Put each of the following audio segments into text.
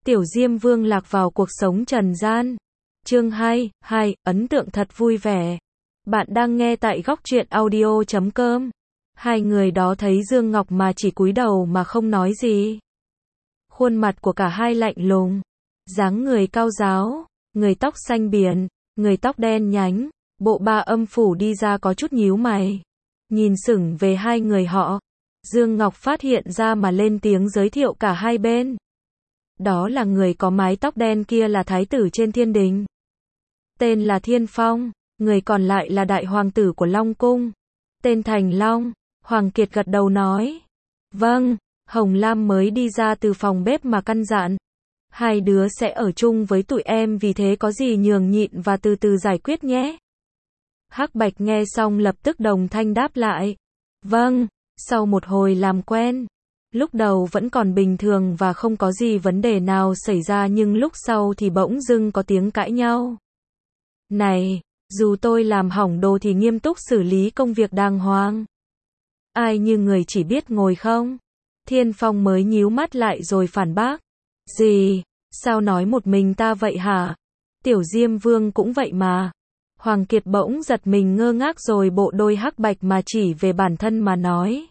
Tiểu Diêm Vương lạc vào cuộc sống trần gian. Chương 2, ấn tượng thật vui vẻ. Bạn đang nghe tại góc truyện audio.com. Hai người đó thấy Dương Ngọc mà chỉ cúi đầu mà không nói gì. Khuôn mặt của cả hai lạnh lùng, dáng người cao ráo, người tóc xanh biển, người tóc đen nhánh, bộ ba âm phủ đi ra có chút nhíu mày. Nhìn sững về hai người họ, Dương Ngọc phát hiện ra mà lên tiếng giới thiệu cả hai bên. Đó là người có mái tóc đen kia là thái tử trên thiên đình, tên là Thiên Phong, người còn lại là đại hoàng tử của Long Cung, tên Thành Long. Hoàng Kiệt gật đầu nói, vâng. Hồng Lam mới đi ra từ phòng bếp mà căn dặn, hai đứa sẽ ở chung với tụi em, vì thế có gì nhường nhịn và từ từ giải quyết nhé. Hắc Bạch nghe xong lập tức đồng thanh đáp lại, vâng. Sau một hồi làm quen, lúc đầu vẫn còn bình thường và không có gì vấn đề nào xảy ra, nhưng lúc sau thì bỗng dưng có tiếng cãi nhau. Này, dù tôi làm hỏng đồ thì nghiêm túc xử lý công việc đàng hoàng. Ai như người chỉ biết ngồi không? Thiên Phong mới nhíu mắt lại rồi phản bác. Gì? Sao nói một mình ta vậy hả? Tiểu Diêm Vương cũng vậy mà. Hoàng Kiệt bỗng giật mình ngơ ngác rồi bộ đôi Hắc Bạch mà chỉ về bản thân mà nói.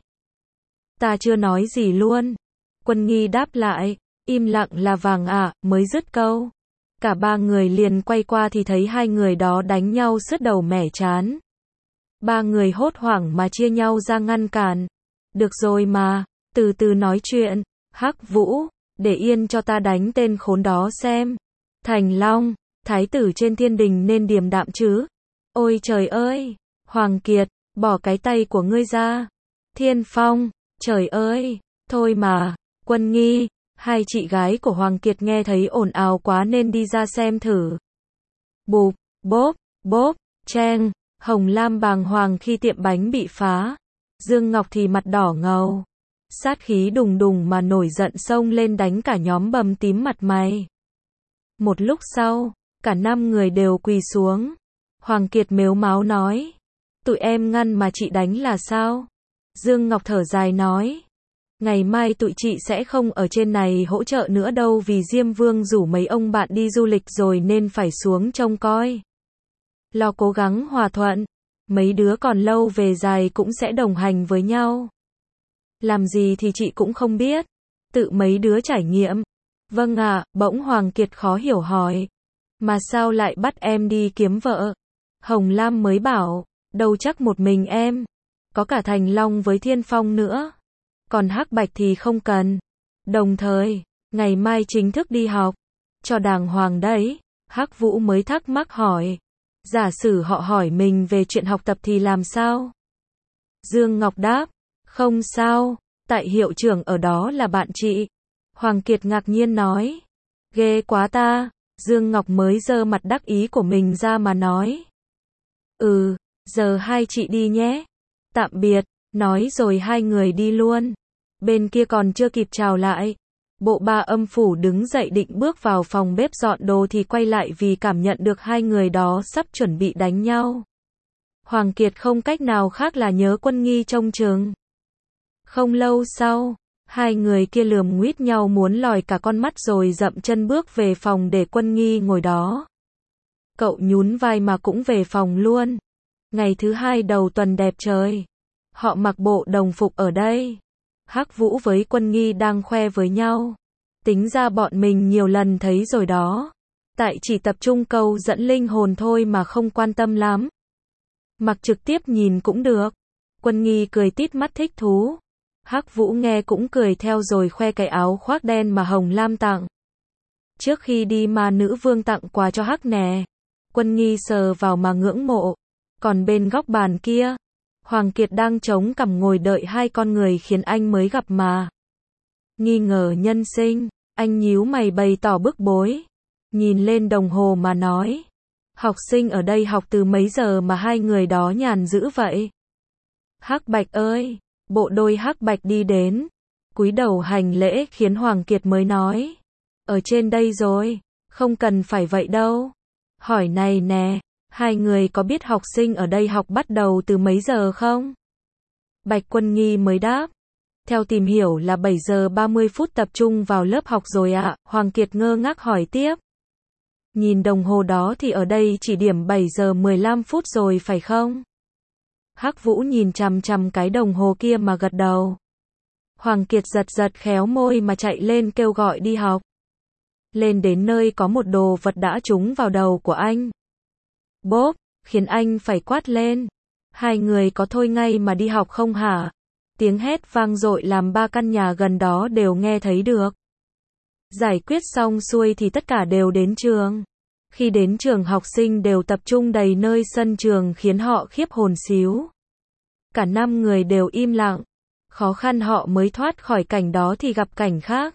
Ta chưa nói gì luôn. Quân Nghi đáp lại, im lặng là vàng ạ, mới dứt câu. Cả ba người liền quay qua thì thấy hai người đó đánh nhau sứt đầu mẻ trán. Ba người hốt hoảng mà chia nhau ra ngăn cản. Được rồi mà, từ từ nói chuyện. Hắc Vũ, để yên cho ta đánh tên khốn đó xem. Thành Long, thái tử trên thiên đình nên điềm đạm chứ. Ôi trời ơi, Hoàng Kiệt, bỏ cái tay của ngươi ra. Thiên Phong, trời ơi, thôi mà. Quân Nghi, hai chị gái của Hoàng Kiệt nghe thấy ồn ào quá nên đi ra xem thử. Bụp, bốp, bốp, cheng. Hồng Lam bàng hoàng khi tiệm bánh bị phá. Dương Ngọc thì mặt đỏ ngầu, sát khí đùng đùng mà nổi giận xông lên đánh cả nhóm bầm tím mặt mày. Một lúc sau, cả 5 người đều quỳ xuống. Hoàng Kiệt mếu máo nói, tụi em ngăn mà chị đánh là sao? Dương Ngọc thở dài nói, ngày mai tụi chị sẽ không ở trên này hỗ trợ nữa đâu, vì Diêm Vương rủ mấy ông bạn đi du lịch rồi nên phải xuống trông coi. Lo cố gắng hòa thuận, mấy đứa còn lâu về dài cũng sẽ đồng hành với nhau. Làm gì thì chị cũng không biết, tự mấy đứa trải nghiệm. Vâng ạ. Bỗng Hoàng Kiệt khó hiểu hỏi, mà sao lại bắt em đi kiếm vợ? Hồng Lam mới bảo, đâu chắc một mình em, có cả Thành Long với Thiên Phong nữa. Còn Hắc Bạch thì không cần. Đồng thời, ngày mai chính thức đi học, cho đàng hoàng đấy. Hắc Vũ mới thắc mắc hỏi, giả sử họ hỏi mình về chuyện học tập thì làm sao? Dương Ngọc đáp, không sao, tại hiệu trưởng ở đó là bạn chị. Hoàng Kiệt ngạc nhiên nói, ghê quá ta. Dương Ngọc mới giơ mặt đắc ý của mình ra mà nói, giờ hai chị đi nhé. Tạm biệt, nói rồi hai người đi luôn. Bên kia còn chưa kịp chào lại, bộ ba âm phủ đứng dậy định bước vào phòng bếp dọn đồ thì quay lại vì cảm nhận được hai người đó sắp chuẩn bị đánh nhau. Hoàng Kiệt không cách nào khác là nhớ Quân Nghi trông chừng. Không lâu sau, hai người kia lườm nguýt nhau muốn lòi cả con mắt rồi dậm chân bước về phòng để Quân Nghi ngồi đó. Cậu nhún vai mà cũng về phòng luôn. Ngày thứ hai đầu tuần đẹp trời, họ mặc bộ đồng phục ở đây. Hắc Vũ với Quân Nghi đang khoe với nhau, tính ra bọn mình nhiều lần thấy rồi đó, tại chỉ tập trung câu dẫn linh hồn thôi mà không quan tâm lắm. Mặc trực tiếp nhìn cũng được. Quân Nghi cười tít mắt thích thú. Hắc Vũ nghe cũng cười theo rồi khoe cái áo khoác đen mà Hồng Lam tặng. Trước khi đi mà nữ vương tặng quà cho Hắc nè. Quân Nghi sờ vào mà ngưỡng mộ. Còn bên góc bàn kia, Hoàng Kiệt đang chống cằm ngồi đợi hai con người khiến anh mới gặp mà. Nghi ngờ nhân sinh, anh nhíu mày bày tỏ bức bối. Nhìn lên đồng hồ mà nói, học sinh ở đây học từ mấy giờ mà hai người đó nhàn dữ vậy? Hắc Bạch ơi! Bộ đôi Hắc Bạch đi đến, cúi đầu hành lễ khiến Hoàng Kiệt mới nói, ở trên đây rồi, không cần phải vậy đâu. Hỏi này nè, hai người có biết học sinh ở đây học bắt đầu từ mấy giờ không? Bạch Quân Nghi mới đáp, Theo tìm hiểu là 7 giờ 30 phút tập trung vào lớp học rồi ạ, Hoàng Kiệt ngơ ngác hỏi tiếp. Nhìn đồng hồ đó thì ở đây chỉ điểm 7 giờ 15 phút rồi phải không? Hắc Vũ nhìn chằm chằm cái đồng hồ kia mà gật đầu. Hoàng Kiệt giật giật khéo môi mà chạy lên kêu gọi đi học. Lên đến nơi có một đồ vật đã trúng vào đầu của anh. Bốp, khiến anh phải quát lên. Hai người có thôi ngay mà đi học không hả? Tiếng hét vang dội làm 3 căn nhà gần đó đều nghe thấy được. Giải quyết xong xuôi thì tất cả đều đến trường. Khi đến trường học sinh đều tập trung đầy nơi sân trường khiến họ khiếp hồn xíu. Cả 5 người đều im lặng. Khó khăn họ mới thoát khỏi cảnh đó thì gặp cảnh khác.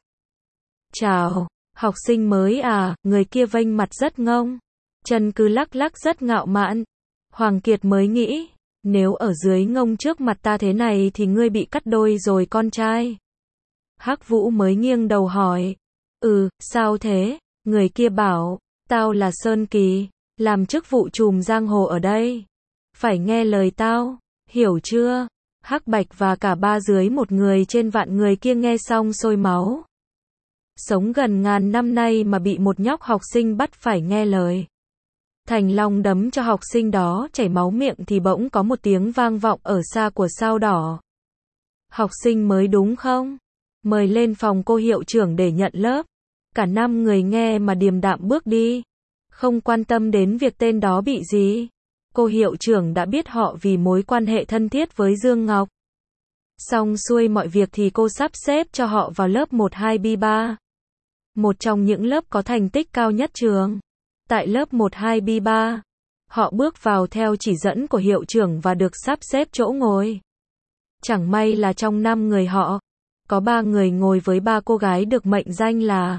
Chào, học sinh mới à, người kia vênh mặt rất ngông. Chân cứ lắc lắc rất ngạo mạn. Hoàng Kiệt mới nghĩ, nếu ở dưới ngông trước mặt ta thế này thì ngươi bị cắt đôi rồi con trai. Hắc Vũ mới nghiêng đầu hỏi, sao thế? Người kia bảo, tao là Sơn Kỳ, làm chức vụ trùm giang hồ ở đây. Phải nghe lời tao, hiểu chưa? Hắc Bạch và cả 3 dưới 1 người trên vạn người kia nghe xong sôi máu. Sống gần ngàn năm nay mà bị một nhóc học sinh bắt phải nghe lời. Thành Long đấm cho học sinh đó chảy máu miệng thì bỗng có một tiếng vang vọng ở xa của sao đỏ. Học sinh mới đúng không? Mời lên phòng cô hiệu trưởng để nhận lớp. Cả 5 người nghe mà điềm đạm bước đi. Không quan tâm đến việc tên đó bị gì. Cô hiệu trưởng đã biết họ vì mối quan hệ thân thiết với Dương Ngọc. Xong xuôi mọi việc thì cô sắp xếp cho họ vào lớp 12B3. Một trong những lớp có thành tích cao nhất trường. Tại lớp 12B3, họ bước vào theo chỉ dẫn của hiệu trưởng và được sắp xếp chỗ ngồi. Chẳng may là trong 5 người họ, có 3 người ngồi với 3 cô gái được mệnh danh là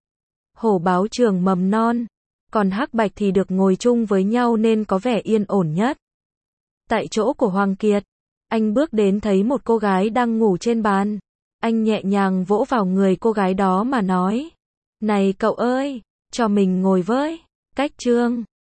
hổ báo trường mầm non, còn Hắc Bạch thì được ngồi chung với nhau nên có vẻ yên ổn nhất. Tại chỗ của Hoàng Kiệt, anh bước đến thấy một cô gái đang ngủ trên bàn. Anh nhẹ nhàng vỗ vào người cô gái đó mà nói, này cậu ơi, cho mình ngồi với. Cách chương